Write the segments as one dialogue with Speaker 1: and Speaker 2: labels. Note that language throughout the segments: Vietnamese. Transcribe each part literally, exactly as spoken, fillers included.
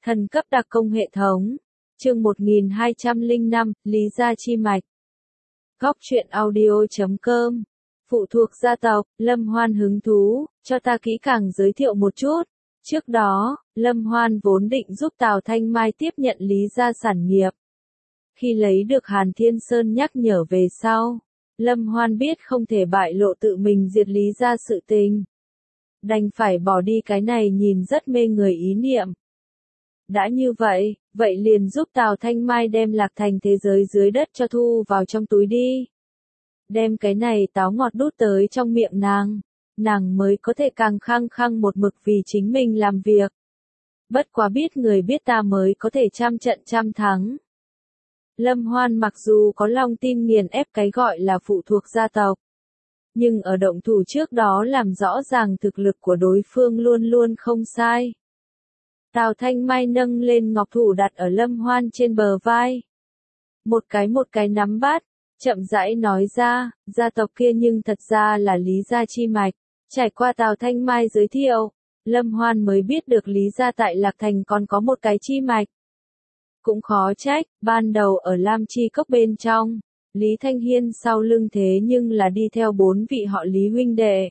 Speaker 1: Thần cấp đặc công hệ thống. Chương một nghìn hai trăm lẻ năm, Lý gia chi mạch. Góc truyện audio chấm com. Phụ thuộc gia tộc, Lâm Hoan hứng thú, cho ta kỹ càng giới thiệu một chút. Trước đó, Lâm Hoan vốn định giúp Tào Thanh Mai tiếp nhận Lý gia sản nghiệp. Khi lấy được Hàn Thiên Sơn nhắc nhở về sau, Lâm Hoan biết không thể bại lộ tự mình diệt Lý gia sự tình. Đành phải bỏ đi cái này nhìn rất mê người ý niệm. Đã như vậy, vậy liền giúp Tào Thanh Mai đem Lạc Thành thế giới dưới đất cho thu vào trong túi đi. Đem cái này táo ngọt đút tới trong miệng nàng, nàng mới có thể càng khăng khăng một mực vì chính mình làm việc. Bất quá biết người biết ta mới có thể trăm trận trăm thắng. Lâm Hoan mặc dù có lòng tin nghiền ép cái gọi là phụ thuộc gia tộc, nhưng ở động thủ trước đó làm rõ ràng thực lực của đối phương luôn luôn không sai. Tào Thanh Mai nâng lên ngọc thủ đặt ở Lâm Hoan trên bờ vai. Một cái một cái nắm bắt, chậm rãi nói ra, gia tộc kia nhưng thật ra là Lý gia chi mạch. Trải qua Tào Thanh Mai giới thiệu, Lâm Hoan mới biết được Lý gia tại Lạc Thành còn có một cái chi mạch. Cũng khó trách, ban đầu ở Lam Chi Cốc bên trong, Lý Thanh Hiên sau lưng thế nhưng là đi theo bốn vị họ Lý huynh đệ.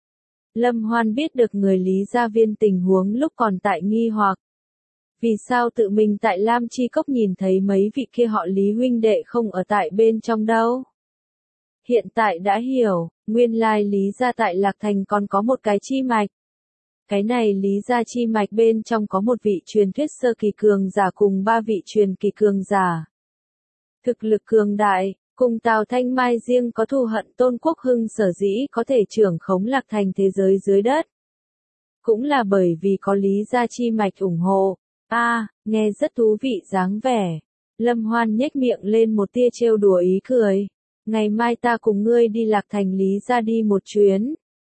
Speaker 1: Lâm Hoan biết được người Lý gia viên tình huống lúc còn tại nghi hoặc. Vì sao tự mình tại Lam Chi Cốc nhìn thấy mấy vị kia họ Lý huynh đệ không ở tại bên trong đâu? Hiện tại đã hiểu, nguyên lai Lý gia tại Lạc Thành còn có một cái chi mạch. Cái này Lý gia chi mạch bên trong có một vị truyền thuyết sơ kỳ cường giả cùng ba vị truyền kỳ cường giả. Thực lực cường đại, cùng Tào Thanh Mai riêng có thù hận Tôn Quốc Hưng sở dĩ có thể trưởng khống Lạc Thành thế giới dưới đất. Cũng là bởi vì có Lý gia chi mạch ủng hộ. A, à, nghe rất thú vị dáng vẻ. Lâm Hoan nhếch miệng lên một tia trêu đùa ý cười. Ngày mai ta cùng ngươi đi Lạc Thành Lý gia đi một chuyến.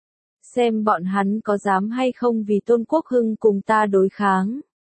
Speaker 1: Xem bọn hắn có dám hay không vì Tôn Quốc Hưng cùng ta đối kháng.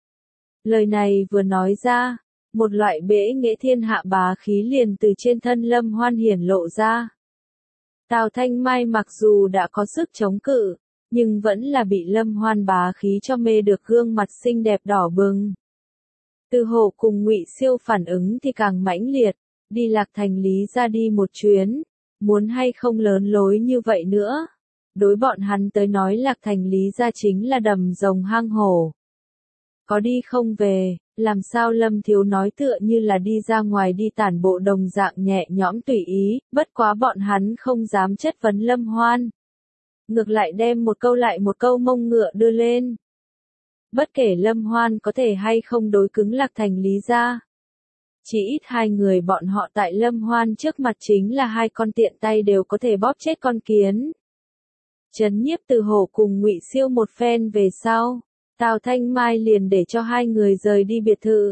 Speaker 1: Lời này vừa nói ra, một loại bẽ nghệ thiên hạ bá khí liền từ trên thân Lâm Hoan hiển lộ ra. Tào Thanh Mai mặc dù đã có sức chống cự, nhưng vẫn là bị Lâm Hoan bá khí cho mê được gương mặt xinh đẹp đỏ bừng. Từ Hổ cùng Ngụy Siêu phản ứng thì càng mãnh liệt, đi Lạc Thành Lý gia đi một chuyến, muốn hay không lớn lối như vậy nữa. Đối bọn hắn tới nói Lạc Thành Lý gia chính là đầm rồng hang hổ. Có đi không về, làm sao Lâm Thiếu nói tựa như là đi ra ngoài đi tản bộ đồng dạng nhẹ nhõm tùy ý, bất quá bọn hắn không dám chất vấn Lâm Hoan. Ngược lại đem một câu lại một câu mông ngựa đưa lên. Bất kể Lâm Hoan có thể hay không đối cứng Lạc Thành Lý gia. Chỉ ít hai người bọn họ tại Lâm Hoan trước mặt chính là hai con tiện tay đều có thể bóp chết con kiến. Trấn nhiếp Từ Hổ cùng Ngụy Siêu một phen về sau, Tào Thanh Mai liền để cho hai người rời đi biệt thự.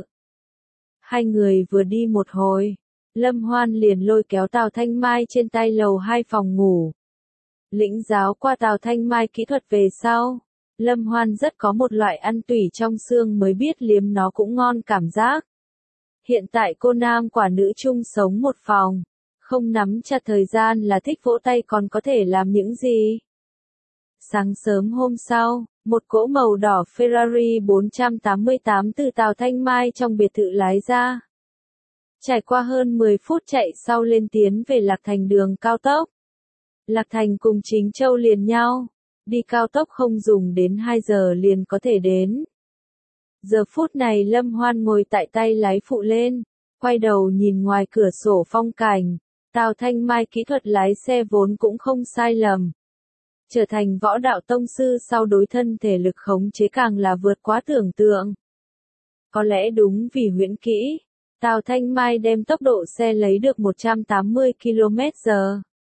Speaker 1: Hai người vừa đi một hồi, Lâm Hoan liền lôi kéo Tào Thanh Mai trên tay lầu hai phòng ngủ. Lĩnh giáo qua Tào Thanh Mai kỹ thuật về sau, Lâm Hoan rất có một loại ăn tủy trong xương mới biết liếm nó cũng ngon cảm giác. Hiện tại cô nam quả nữ chung sống một phòng, không nắm chặt thời gian là thích vỗ tay còn có thể làm những gì. Sáng sớm hôm sau, một cỗ màu đỏ Ferrari bốn trăm tám mươi tám từ Tào Thanh Mai trong biệt thự lái ra. Trải qua hơn mười phút chạy sau lên tiến về Lạc Thành đường cao tốc. Lạc Thành cùng Chính Châu liền nhau, đi cao tốc không dùng đến hai giờ liền có thể đến. Giờ phút này Lâm Hoan ngồi tại tay lái phụ lên, quay đầu nhìn ngoài cửa sổ phong cảnh, Tào Thanh Mai kỹ thuật lái xe vốn cũng không sai lầm. Trở thành võ đạo tông sư sau đối thân thể lực khống chế càng là vượt quá tưởng tượng. Có lẽ đúng vì huyễn kỹ, Tào Thanh Mai đem tốc độ xe lấy được một trăm tám mươi ki lô mét giờ.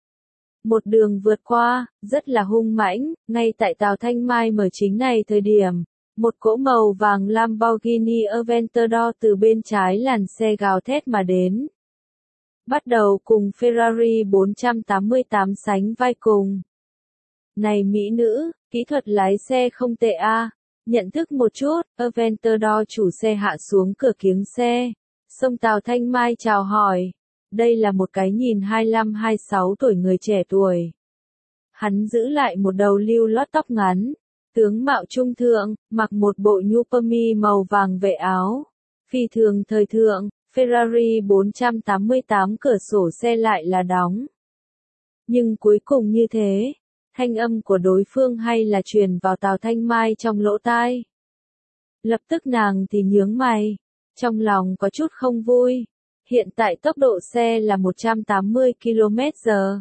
Speaker 1: Một đường vượt qua, rất là hung mãnh, ngay tại Tào Thanh Mai mở chính này thời điểm, một cỗ màu vàng Lamborghini Aventador từ bên trái làn xe gào thét mà đến. Bắt đầu cùng Ferrari bốn trăm tám mươi tám sánh vai cùng. Này mỹ nữ, kỹ thuật lái xe không tệ a, à. Nhận thức một chút, Aventador chủ xe hạ xuống cửa kiếng xe. Xông Tào Thanh Mai chào hỏi. Đây là một cái nhìn hai mươi lăm hai mươi sáu tuổi người trẻ tuổi. Hắn giữ lại một đầu lưu lót tóc ngắn, Tướng mạo trung thượng, mặc một bộ nhu-pơ-mi màu vàng vệ áo. Phi thường thời thượng, Ferrari bốn trăm tám mươi tám cửa sổ xe lại là đóng. Nhưng cuối cùng như thế, thanh âm của đối phương hay là truyền vào Tào Thanh Mai trong lỗ tai. Lập tức nàng thì nhướng mày, trong lòng có chút không vui. Hiện tại tốc độ xe là một trăm tám mươi ki lô mét giờ.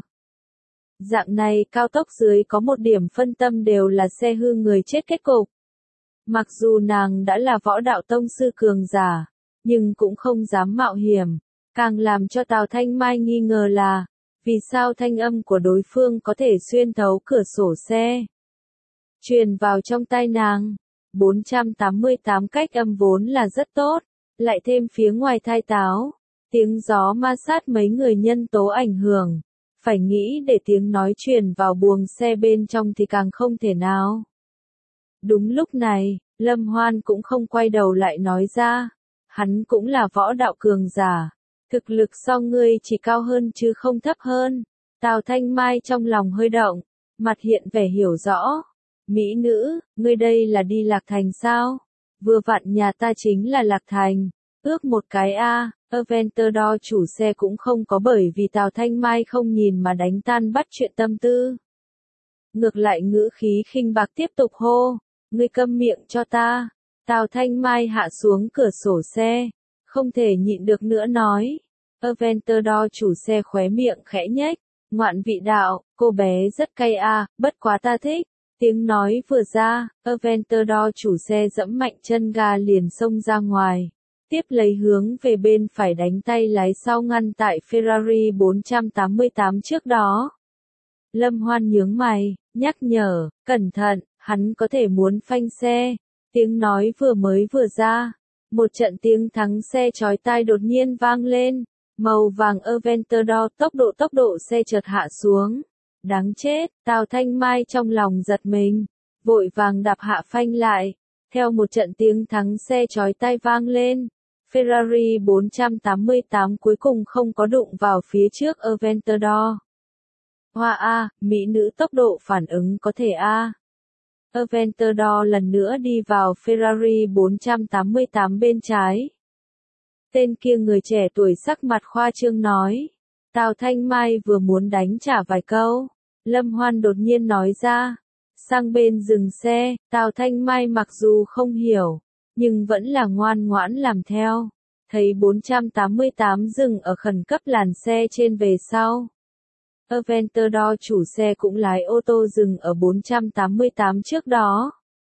Speaker 1: Dạng này cao tốc dưới có một điểm phân tâm đều là xe hư người chết kết cục. Mặc dù nàng đã là võ đạo tông sư cường giả, nhưng cũng không dám mạo hiểm. Càng làm cho Tào Thanh Mai nghi ngờ là, vì sao thanh âm của đối phương có thể xuyên thấu cửa sổ xe. Truyền vào trong tai nàng, bốn trăm tám mươi tám cách âm vốn là rất tốt, lại thêm phía ngoài thai táo, tiếng gió ma sát mấy người nhân tố ảnh hưởng. Phải nghĩ để tiếng nói truyền vào buồng xe bên trong thì càng không thể nào. Đúng lúc này, Lâm Hoan cũng không quay đầu lại nói ra. Hắn cũng là võ đạo cường giả. Thực lực so ngươi chỉ cao hơn chứ không thấp hơn. Tào Thanh Mai trong lòng hơi động, mặt hiện vẻ hiểu rõ. Mỹ nữ, ngươi đây là đi Lạc Thành sao? Vừa vặn nhà ta chính là Lạc Thành. Ước một cái a. Aventador chủ xe cũng không có bởi vì Tào Thanh Mai không nhìn mà đánh tan bắt chuyện tâm tư. Ngược lại ngữ khí khinh bạc tiếp tục hô, ngươi câm miệng cho ta. Tào Thanh Mai hạ xuống cửa sổ xe, không thể nhịn được nữa nói. Aventador chủ xe khóe miệng khẽ nhếch, ngoạn vị đạo, cô bé rất cay a, bất quá ta thích. Tiếng nói vừa ra, Aventador chủ xe dẫm mạnh chân ga liền xông ra ngoài. Tiếp lấy hướng về bên phải đánh tay lái sau ngăn tại Ferrari bốn trăm tám mươi tám trước đó. Lâm Hoan nhướng mày, nhắc nhở, cẩn thận, hắn có thể muốn phanh xe. Tiếng nói vừa mới vừa ra, một trận tiếng thắng xe chói tai đột nhiên vang lên, màu vàng Aventador tốc độ tốc độ xe chợt hạ xuống. Đáng chết, Tào Thanh Mai trong lòng giật mình, vội vàng đạp hạ phanh lại, theo một trận tiếng thắng xe chói tai vang lên. Ferrari bốn trăm tám mươi tám cuối cùng không có đụng vào phía trước Aventador. Hoa A, mỹ nữ tốc độ phản ứng có thể A. Aventador lần nữa đi vào Ferrari bốn trăm tám mươi tám bên trái. Tên kia người trẻ tuổi sắc mặt khoa trương nói. Tào Thanh Mai vừa muốn đánh trả vài câu. Lâm Hoan đột nhiên nói ra. Sang bên dừng xe, Tào Thanh Mai mặc dù không hiểu, nhưng vẫn là ngoan ngoãn làm theo. Thấy bốn trăm tám mươi tám dừng ở khẩn cấp làn xe trên về sau. Aventador chủ xe cũng lái ô tô dừng ở bốn trăm tám mươi tám trước đó.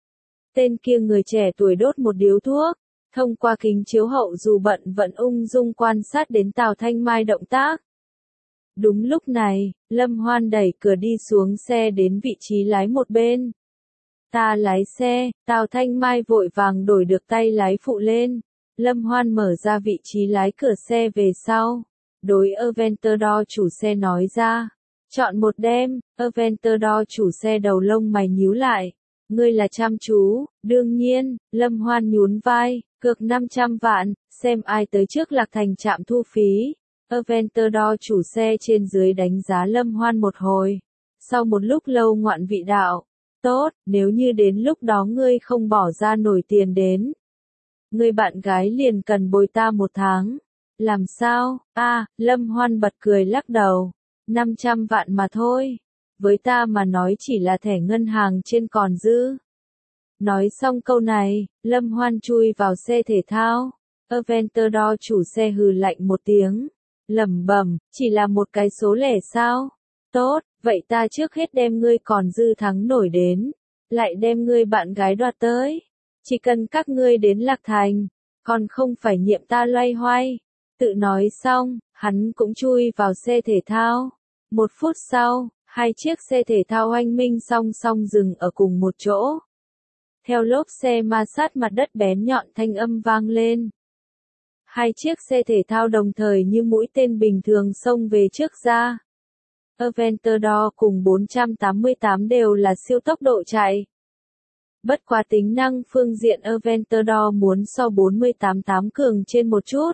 Speaker 1: Tên kia người trẻ tuổi đốt một điếu thuốc, thông qua kính chiếu hậu dù bận vẫn ung dung quan sát đến Tào Thanh Mai động tác. Đúng lúc này, Lâm Hoan đẩy cửa đi xuống xe đến vị trí lái một bên. Ta lái xe, Tào Thanh Mai vội vàng đổi được tay lái phụ lên. Lâm Hoan mở ra vị trí lái cửa xe về sau. Đối Aventador chủ xe nói ra. Chọn một đêm, Aventador chủ xe đầu lông mày nhíu lại. Ngươi là chăm chú, đương nhiên, Lâm Hoan nhún vai, cược năm trăm vạn, xem ai tới trước Lạc Thành trạm thu phí. Aventador chủ xe trên dưới đánh giá Lâm Hoan một hồi. Sau một lúc lâu ngoạn vị đạo. Tốt, nếu như đến lúc đó ngươi không bỏ ra nổi tiền đến. Ngươi bạn gái liền cần bồi ta một tháng. Làm sao? A, à, Lâm Hoan bật cười lắc đầu. năm trăm vạn mà thôi. Với ta mà nói chỉ là thẻ ngân hàng trên còn dư. Nói xong câu này, Lâm Hoan chui vào xe thể thao. Aventador chủ xe hừ lạnh một tiếng. Lẩm bẩm, chỉ là một cái số lẻ sao? Tốt, vậy ta trước hết đem ngươi còn dư thắng nổi đến. Lại đem ngươi bạn gái đoạt tới. Chỉ cần các ngươi đến Lạc Thành, còn không phải nhiệm ta loay hoay. Tự nói xong, hắn cũng chui vào xe thể thao. Một phút sau, hai chiếc xe thể thao oanh minh song song dừng ở cùng một chỗ. Theo lốp xe ma sát mặt đất bén nhọn thanh âm vang lên. Hai chiếc xe thể thao đồng thời như mũi tên bình thường xông về trước ra. Aventador cùng bốn trăm tám mươi tám đều là siêu tốc độ chạy. Bất quá tính năng phương diện Aventador muốn so bốn mươi tám tám cường trên một chút.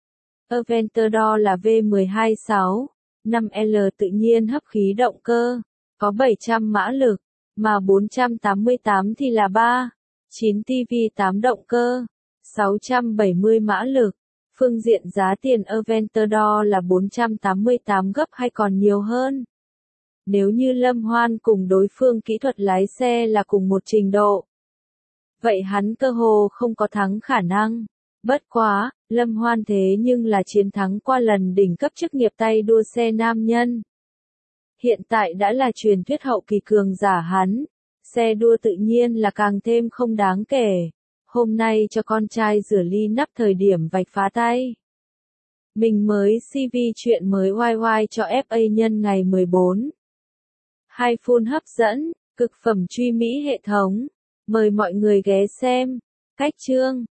Speaker 1: Aventador là V mười hai sáu, năm L tự nhiên hấp khí động cơ, có bảy trăm mã lực, mà bốn trăm tám mươi tám thì là ba. chín ti vi tám động cơ, sáu trăm bảy mươi mã lực. Phương diện giá tiền Aventador là bốn trăm tám mươi tám gấp hay còn nhiều hơn. Nếu như Lâm Hoan cùng đối phương kỹ thuật lái xe là cùng một trình độ, vậy hắn cơ hồ không có thắng khả năng. Bất quá, Lâm Hoan thế nhưng là chiến thắng qua lần đỉnh cấp chức nghiệp tay đua xe nam nhân. Hiện tại đã là truyền thuyết hậu kỳ cường giả hắn, xe đua tự nhiên là càng thêm không đáng kể. Hôm nay cho con trai rửa ly nắp thời điểm vạch phá tay. Mình mới xê vê chuyện mới oai oai cho ép a nhân ngày mười bốn. Hai full hấp dẫn, cực phẩm truy mỹ hệ thống. Mời mọi người ghé xem. Cách chương